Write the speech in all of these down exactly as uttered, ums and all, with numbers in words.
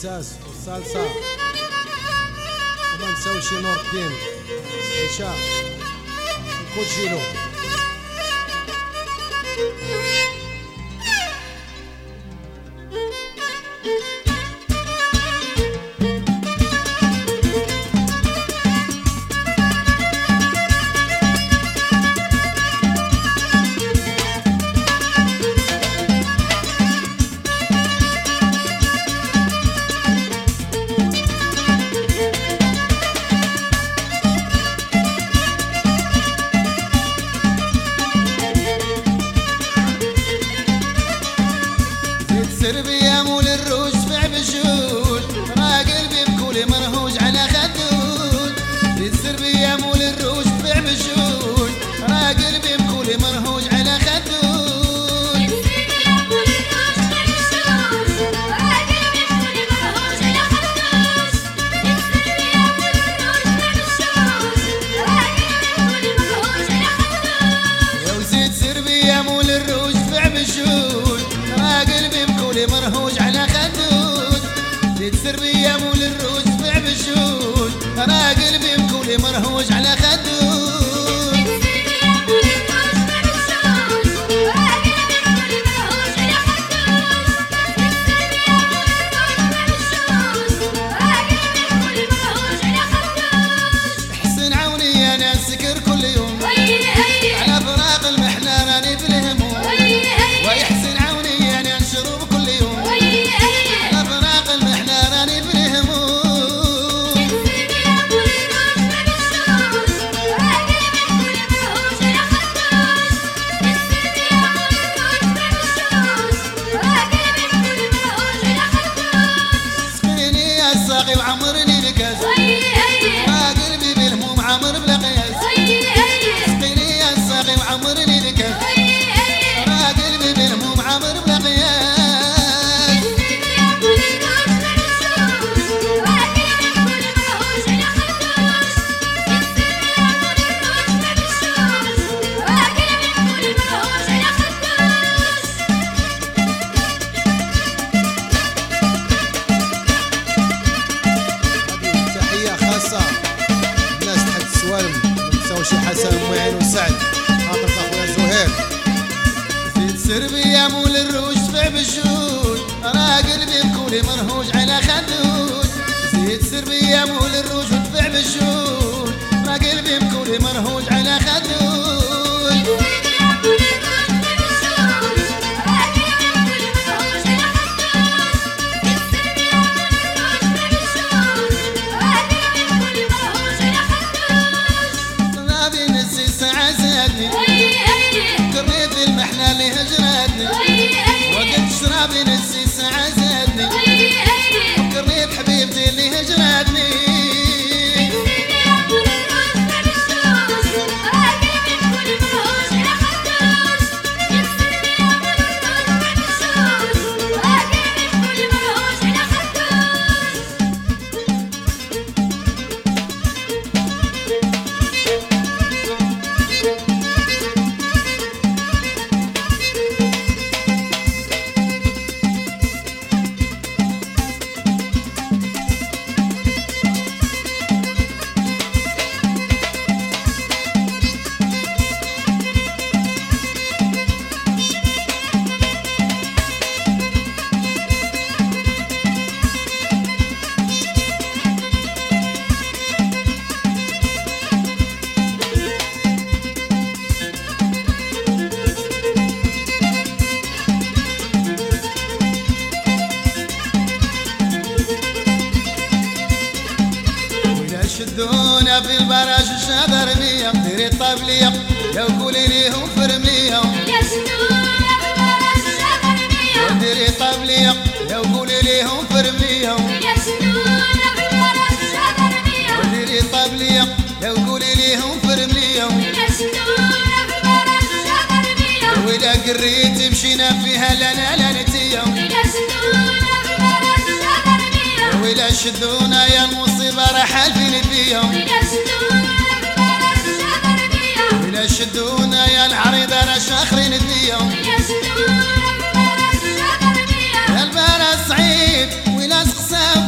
الاحساس والصلصه، وما نساوش نور الدين عشاء الكوتشينو. سربيا مول الروج فع بجول، را قلبي بكل مرهوج على خدود. سربيا مول الروج فع بجول، را قلبي بكل مرهوج على خدود. سربيا مول الروج فع بجول، را قلبي بكل مرهوج على خدود. سربيا مول الروج فع بجول، را قلبي بكل مرهوج على خدود. يا وزيد سربيا مول الروج فع بجول، را قلبي بكل مرهوج على خدود. زيد سربيا مول الروج فع بجول، را قلبي بكل مرهوج على خدود. حسن عوني انا سكر كل يوم على فراق المحنة راني في الهموم. ويحسن عوني انا نشرب كل يوم على فراق المحنة راني في الهموم. سقيني يا الساقي وعمرني بكاس، ما قلبي بالهموم عمر بلا قياس. سقيني يا الساقي وعمرني بكاس، ما قلبي بالهموم عمر بلا قياس. تحية خاصة الناس تحت السوالم، ما نساوش حسن ومعين وسعد خاطر اخويا زهير. زيد سربيا مول الروج فع بجول، را قلبي بكل مرهوج على خدود. زيد سربيا مول الروج فع بجول، را قلبي بكل مرهوج على خدود. نبي نسي الساعة زادني، كريت المحنة اللي هجرتني. وقت شرابي نسي الساعة زادني، كريت حبيبتي اللي هجرتني. شدونا في البراج الشادر مية، ديري الطبلية يا وقولي ليهم فرمية. وديري الطبلية يا وقولي ليهم فرمية. وديري الطبلية يا وقولي ليهم فرمية. وإذا قريت مشينا فيها لنا لانتية. وإذا شدونا يا المصيبة راح الفين فيهم. وإذا شدونا يا العريضة راح شاخرين فيهم. البارة صعيب ولا سقساو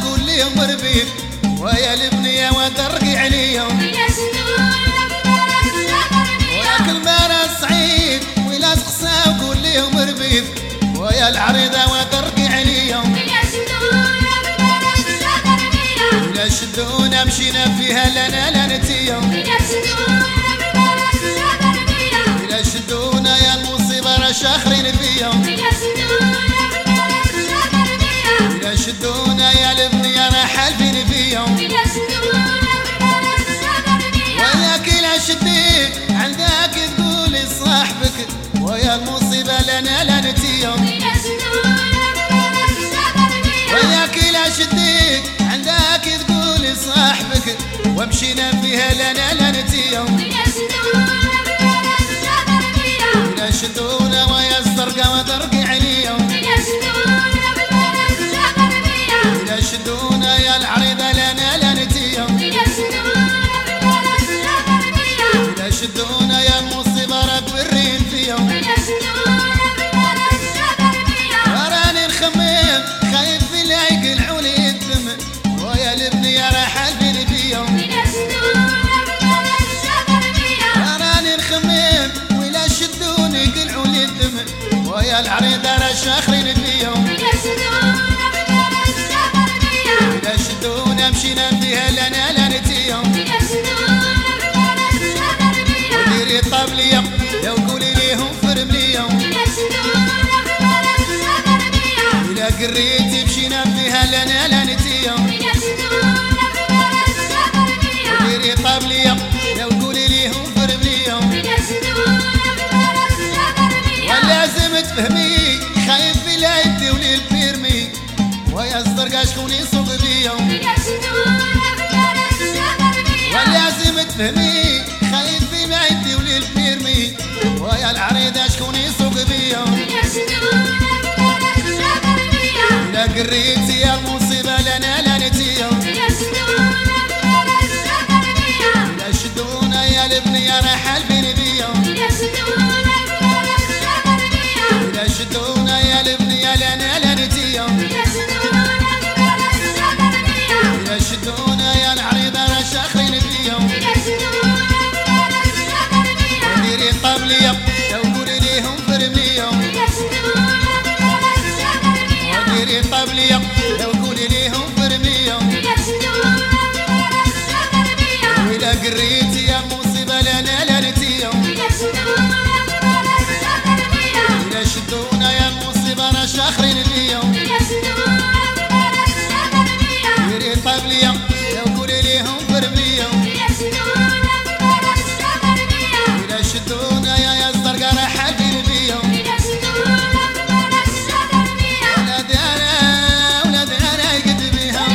شدونا مشينا فيها لنا لا نتيهم إلى شدونا بالبلد شجر بيهم إلى شدونا يا المصيبة راه شاخرين فيهم إلى شدونا بالبلد شجر بيهم إلى شدونا يا البنية راه حالفين فيهم إلى شدونا بالبلد شجر بيهم وياك إلى شديت عندك تقولي صاحبك ويا المصيبة لنا لا نتيهم إلى شدونا بالبلد شجر بيهم وياك إلى شديت عندك تقولي صاحبك ومشينا فيها لنا لا نتيهم إلى شدونا بالبلد شجر بيهم إلى شدونا ويا الزرقا ودرقي عليهم إلى شدونا بالبلد شجر بيهم إلى شدونا يا العريضة لنا لا نتيهم إلى شدونا بالبلد شجر بيهم إلى شدونا يا المصيبة رب الرين فيهم إلى شدونا بالبلد شجر بيهم راني نخمم خايف لا يقلعوا لي الدم ويا البنية راه حالفين فيهم إلى شدونا بالبلد شجر بيهم راني نخمم ولا شدوني يقلعوا لي الدم ويا العريضة راه شاخرين فيهم إلى شدونا بالبلد شجر بيهم إلى شدونا مشينا فيها لنا لا نتيهم إلى شدونا بالبلد شجر بيهم ديري طابلية لو قولي ليهم فرمليهم إلى شدونا بالبلد شجر بيهم إلى قريتي مشينا فيها لنا لا نتيهم إلى شدونا بالبلد شجر بيهم ديري طابلية لو قولي ليهم فرمليهم إلى شدونا بالبلد شجر بيهم ولازم تفهمي خايف لا يديولي البيرمي ويا الزرقا شكون يسوق بيهم إلى شدونا بالبلد شجر بيهم ولازم تفهمي خايف ما يديولي البيرمي ويا العريضة شكون يسوق بيهم إلى شدونا بالبلد شجر بيهم إلا قريتي يا المصيبة لنا لا نتيهم إلى شدونا بالبلد شجر بيهم إلا شدونا يا البنية راه حالفين بيهم إلى شدونا بالبلد شجر بيهم إلا شدونا يا البنية لنا لا نتيهم إلى شدونا بالبلد شجر بيهم إلا شدونا يا العريضة راه شاخرين فيهم إلى شدونا بالبلد شجر بيهم ديري طابلية لو قولي ليهم فرمليهم إلى شدونا بالبلد شجر بيهم ديري طابلية لو قولي ليهم فرمليهم إلى شدونا بالبلد شجر بيهم وإلا قريتي يا مصيبة لنا لا نتيهم إلى شدونا بالبلد شجر بيهم إلا شدونا يا المصيبة راه شاخرين فيهم إلى شدونا بالبلد شجر بيهم ديري طابلية لو قولي ليهم فرمليهم إلى شدونا بالبلد شجر بيهم إلا شدونا يا يا الزرقا راه حالفين فيهم إلى شدونا بالبلد شجر بيهم ولاد أنا ولاد أنا قد بيهم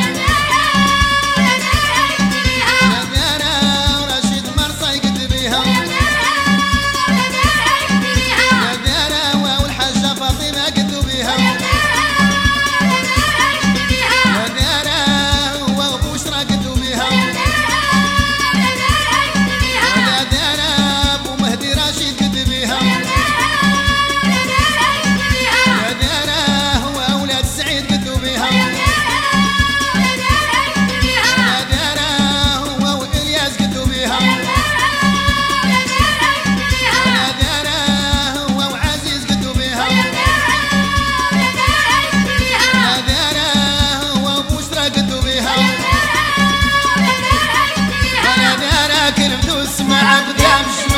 ولاد أنا ورشيد مرصى قد بيهم ولاد أنا والحاجة فاطمة قد بيهم ولاد أنا وبشرى قد بيهم ولاد أنا أبو مهدي رشيد قد بيهم ولاد أنا هو أولاد سعيد قد بيهم ولاد أنا هو وإلياس قد بيهم ولاد أنا هو وعزيز قد بيهم ولاد أنا هو وبشرى قد بيهم ولاد أنا كل مدوس مع بدام